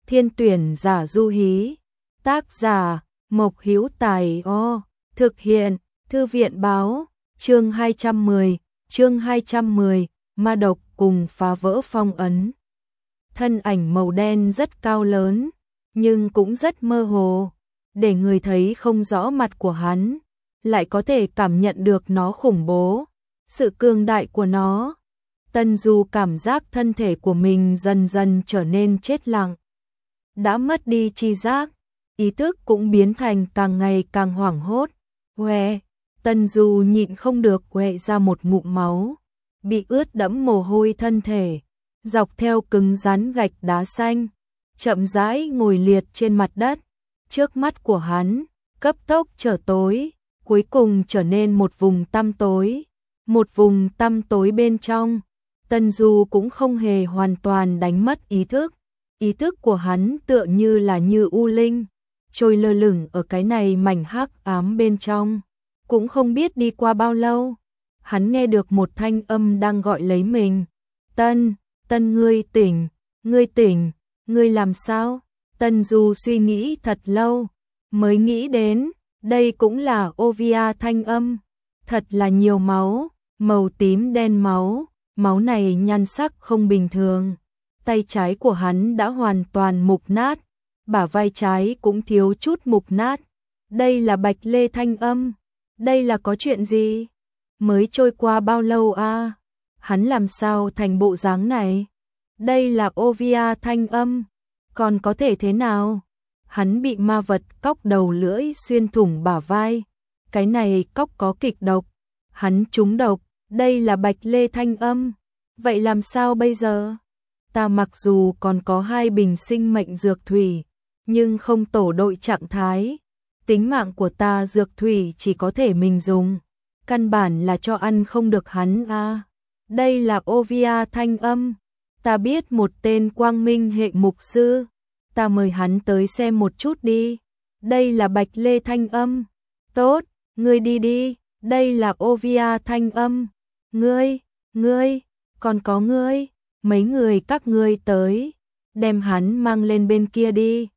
Thiên tuyển giả du hí. Tác giả Mộc Hữu Tài. Thực hiện Thư viện báo. Chương 210, ma độc cùng phá vỡ phong ấn. Thân ảnh màu đen rất cao lớn, nhưng cũng rất mơ hồ, để người thấy không rõ mặt của hắn, lại có thể cảm nhận được nó khủng bố, sự cường đại của nó. Tân Du cảm giác thân thể của mình dần dần trở nên chết lặng, đã mất đi tri giác, ý thức cũng biến thành càng ngày càng hoảng hốt. Tân Du nhịn không được quẹ ra một ngụm máu, bị ướt đẫm mồ hôi thân thể, dọc theo cứng rắn gạch đá xanh, chậm rãi ngồi liệt trên mặt đất. Trước mắt của hắn cấp tốc trở tối, cuối cùng trở nên một vùng tăm tối. Một vùng tăm tối bên trong, Tân Du cũng không hề hoàn toàn đánh mất ý thức. Ý thức của hắn tựa như là như u linh, trôi lơ lửng ở cái này mảnh hắc ám bên trong. Cũng không biết đi qua bao lâu, hắn nghe được một thanh âm đang gọi lấy mình. Tân ngươi tỉnh, ngươi làm sao? Tân Du suy nghĩ thật lâu, mới nghĩ đến, đây cũng là Ovia thanh âm. Thật là nhiều máu, màu tím đen máu này nhan sắc không bình thường. Tay trái của hắn đã hoàn toàn mục nát, bả vai trái cũng thiếu chút mục nát. Đây là Bạch Lê thanh âm. Đây là có chuyện gì? Mới trôi qua bao lâu a? Hắn làm sao thành bộ dáng này? Đây là Ovia thanh âm. Còn có thể thế nào? Hắn bị ma vật cóc đầu lưỡi xuyên thủng bả vai. Cái này cóc có kịch độc. Hắn trúng độc. Đây là Bạch Lê thanh âm. Vậy làm sao bây giờ? Ta mặc dù còn có 2 bình sinh mệnh dược thủy, nhưng không tổ đội trạng thái. Tính mạng của ta dược thủy chỉ có thể mình dùng, căn bản là cho ăn không được hắn a. Đây là Ovia thanh âm. Ta biết một tên quang minh hệ mục sư, ta mời hắn tới xem một chút đi. Đây là Bạch Lê thanh âm. Tốt, ngươi đi đi. Đây là Ovia thanh âm. Ngươi, còn có ngươi, mấy người các ngươi tới, đem hắn mang lên bên kia đi.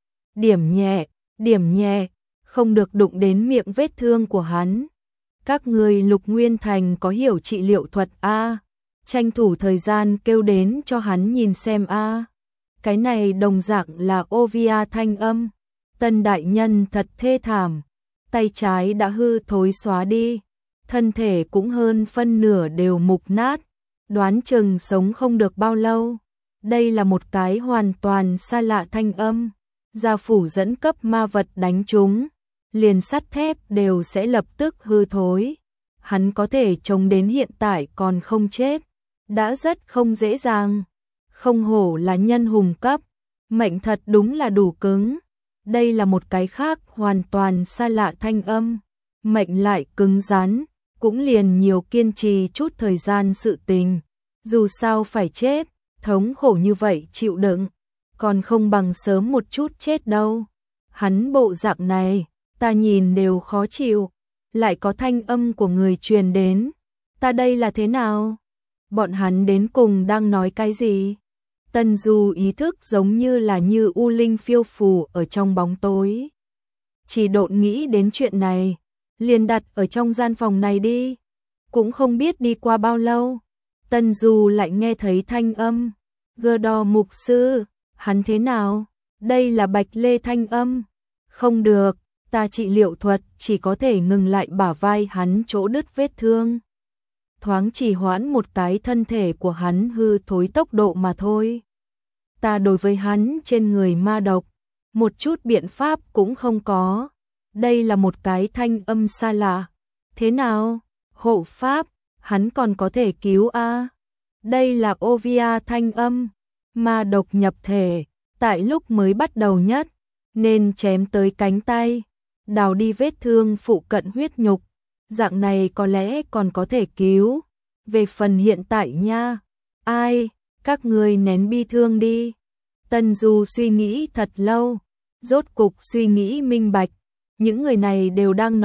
Điểm nhẹ, không được đụng đến miệng vết thương của hắn. Các người Lục Nguyên Thành có hiểu trị liệu thuật a? Tranh thủ thời gian kêu đến cho hắn nhìn xem a. Cái này đồng dạng là Ovia thanh âm. Tân đại nhân thật thê thảm, tay trái đã hư thối xóa đi, thân thể cũng hơn phân nửa đều mục nát, đoán chừng sống không được bao lâu. Đây là một cái hoàn toàn xa lạ thanh âm. Gia phủ dẫn cấp ma vật đánh chúng, liền sắt thép đều sẽ lập tức hư thối. Hắn có thể chống đến hiện tại còn không chết, đã rất không dễ dàng. Không hổ là nhân hùng cấp, mệnh thật đúng là đủ cứng. Đây là một cái khác hoàn toàn xa lạ thanh âm, mệnh lại cứng rắn, cũng liền nhiều kiên trì chút thời gian sự tình. Dù sao phải chết, thống khổ như vậy chịu đựng, còn không bằng sớm một chút chết đâu. Hắn bộ dạng này, ta nhìn đều khó chịu, lại có thanh âm của người truyền đến. Ta đây là thế nào? Bọn hắn đến cùng đang nói cái gì? Tân Du ý thức giống như là như u linh phiêu phù ở trong bóng tối. Chỉ độn nghĩ đến chuyện này, liền đặt ở trong gian phòng này đi. Cũng không biết đi qua bao lâu, Tân Du lại nghe thấy thanh âm. Gơ đò mục sư, hắn thế nào? Đây là Bạch Lê thanh âm. Không được, ta trị liệu thuật chỉ có thể ngừng lại bả vai hắn chỗ đứt vết thương. Thoáng chỉ hoãn một cái thân thể của hắn hư thối tốc độ mà thôi. Ta đối với hắn trên người ma độc, một chút biện pháp cũng không có. Đây là một cái thanh âm xa lạ. Thế nào? Hộ pháp, hắn còn có thể cứu a? Đây là Ovia thanh âm. Ma độc nhập thể, tại lúc mới bắt đầu nhất, nên chém tới cánh tay, đào đi vết thương phụ cận huyết nhục. Dạng này có lẽ còn có thể cứu. Về phần hiện tại nha, ai, các người nén bi thương đi. Tân Du suy nghĩ thật lâu, rốt cục suy nghĩ minh bạch. Những người này đều đang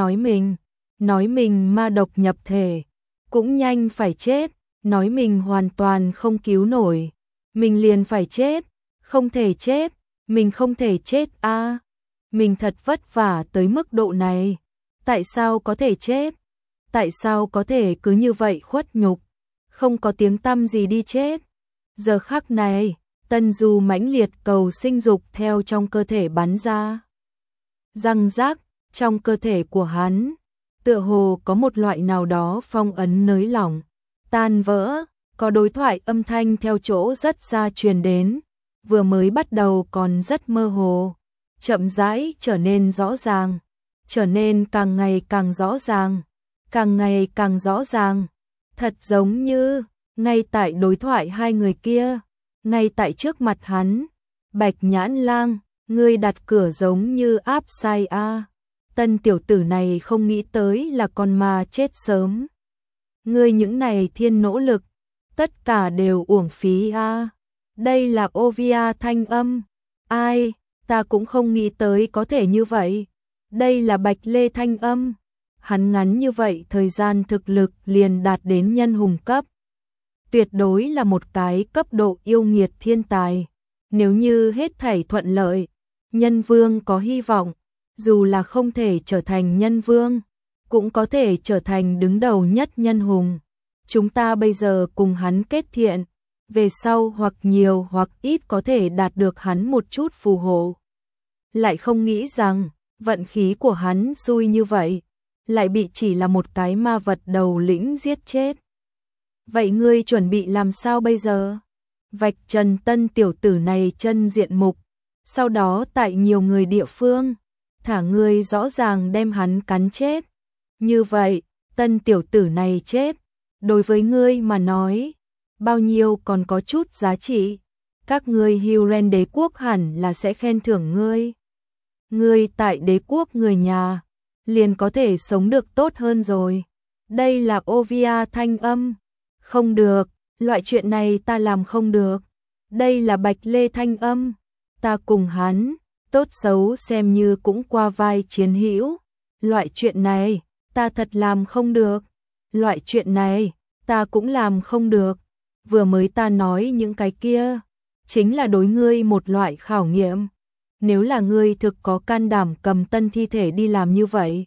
nói mình ma độc nhập thể, cũng nhanh phải chết, nói mình hoàn toàn không cứu nổi, mình liền phải chết, không thể chết, mình không thể chết a, mình thật vất vả tới mức độ này, tại sao có thể chết? Tại sao có thể cứ như vậy khuất nhục, không có tiếng tăm gì đi chết? Giờ khắc này, Tân Du mãnh liệt cầu sinh dục theo trong cơ thể bắn ra. Răng rác, trong cơ thể của hắn, tựa hồ có một loại nào đó phong ấn nới lỏng, tan vỡ, có đối thoại âm thanh theo chỗ rất xa truyền đến, vừa mới bắt đầu còn rất mơ hồ, chậm rãi trở nên rõ ràng, trở nên càng ngày càng rõ ràng, càng ngày càng rõ ràng, thật giống như ngay tại đối thoại hai người kia, ngay tại trước mặt hắn. Bạch Nhãn Lang, ngươi đặt cửa giống như áp sai a. Tân tiểu tử này không nghĩ tới là con ma chết sớm. Ngươi những này thiên nỗ lực, tất cả đều uổng phí a. Đây là Ovia thanh âm. Ai, ta cũng không nghĩ tới có thể như vậy. Đây là Bạch Lê thanh âm. Hắn ngắn như vậy thời gian thực lực liền đạt đến nhân hùng cấp. Tuyệt đối là một cái cấp độ yêu nghiệt thiên tài. Nếu như hết thảy thuận lợi, nhân vương có hy vọng, dù là không thể trở thành nhân vương, cũng có thể trở thành đứng đầu nhất nhân hùng. Chúng ta bây giờ cùng hắn kết thiện, về sau hoặc nhiều hoặc ít có thể đạt được hắn một chút phù hộ. Lại không nghĩ rằng, vận khí của hắn xui như vậy, lại bị chỉ là một cái ma vật đầu lĩnh giết chết. Vậy ngươi chuẩn bị làm sao bây giờ? Vạch trần Tân tiểu tử này chân diện mục, sau đó tại nhiều người địa phương, thả ngươi rõ ràng đem hắn cắn chết. Như vậy, Tân tiểu tử này chết, đối với ngươi mà nói, bao nhiêu còn có chút giá trị. Các ngươi Hyrule đế quốc hẳn là sẽ khen thưởng ngươi. Ngươi tại đế quốc người nhà, liền có thể sống được tốt hơn rồi. Đây là Ovia thanh âm. Không được, loại chuyện này ta làm không được. Đây là Bạch Lê thanh âm. Ta cùng hắn, tốt xấu xem như cũng qua vai chiến hữu. Loại chuyện này, ta thật làm không được. Loại chuyện này, ta cũng làm không được. Vừa mới ta nói những cái kia, chính là đối ngươi một loại khảo nghiệm. Nếu là ngươi thực có can đảm cầm Tân thi thể đi làm như vậy,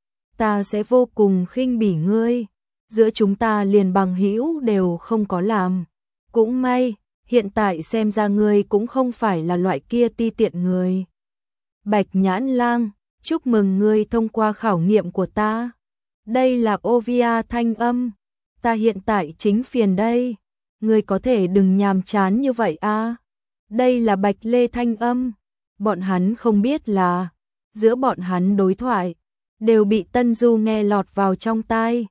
ta sẽ vô cùng khinh bỉ ngươi. Giữa chúng ta liền bằng hữu đều không có làm. Cũng may, hiện tại xem ra ngươi cũng không phải là loại kia ti tiện người. Bạch Nhãn Lang, chúc mừng ngươi thông qua khảo nghiệm của ta. Đây là Ovia thanh âm. Ta hiện tại chính phiền đây. Ngươi có thể đừng nhàm chán như vậy a. Đây là Bạch Lê thanh âm. Bọn hắn không biết là, giữa bọn hắn đối thoại, đều bị Tân Du nghe lọt vào trong tai.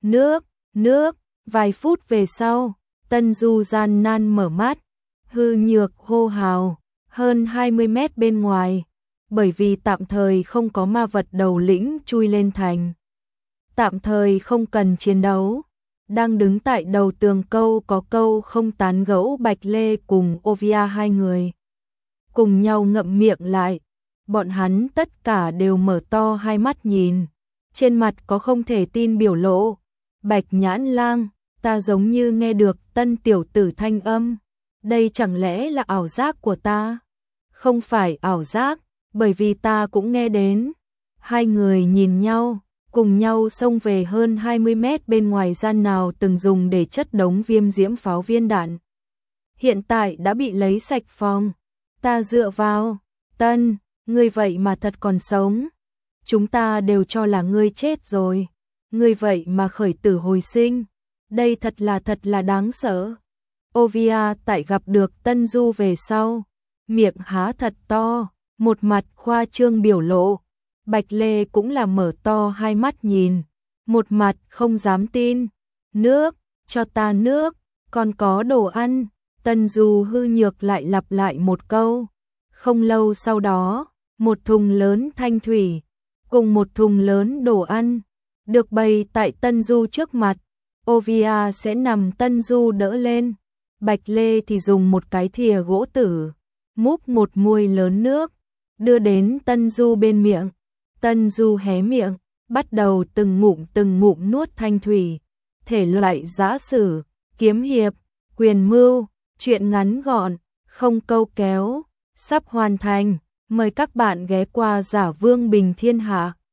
Nước, vài phút về sau, Tân Du gian nan mở mắt, hư nhược hô hào, hơn 20 mét bên ngoài, bởi vì tạm thời không có ma vật đầu lĩnh chui lên thành. Tạm thời không cần chiến đấu, đang đứng tại đầu tường câu có câu không tán gẫu Bạch Lê cùng Ovia hai người. Cùng nhau ngậm miệng lại, bọn hắn tất cả đều mở to hai mắt nhìn, trên mặt có không thể tin biểu lộ. Bạch Nhãn Lang, ta giống như nghe được Tân tiểu tử thanh âm. Đây chẳng lẽ là ảo giác của ta? Không phải ảo giác, bởi vì ta cũng nghe đến. Hai người nhìn nhau, cùng nhau xông về hơn 20 mét bên ngoài gian nào từng dùng để chất đống viêm diễm pháo viên đạn. Hiện tại đã bị lấy sạch phòng. Ta dựa vào, Tân, ngươi vậy mà thật còn sống. Chúng ta đều cho là ngươi chết rồi. Ngươi vậy mà khởi tử hồi sinh. Đây thật là đáng sợ. Ovia tại gặp được Tân Du về sau, miệng há thật to, một mặt khoa trương biểu lộ. Bạch Lê cũng là mở to hai mắt nhìn, một mặt không dám tin. Nước, cho ta nước, còn có đồ ăn. Tân Du hư nhược lại lặp lại một câu. Không lâu sau đó, một thùng lớn thanh thủy, cùng một thùng lớn đồ ăn, được bày tại Tân Du trước mặt. Ovia sẽ nằm Tân Du đỡ lên. Bạch Lê thì dùng một cái thìa gỗ tử, múc một muôi lớn nước, đưa đến Tân Du bên miệng. Tân Du hé miệng, bắt đầu từng ngụm nuốt thanh thủy. Thể loại giã sử, kiếm hiệp, quyền mưu, chuyện ngắn gọn, không câu kéo, sắp hoàn thành. Mời các bạn ghé qua Giả Vương Bình Thiên Hạ.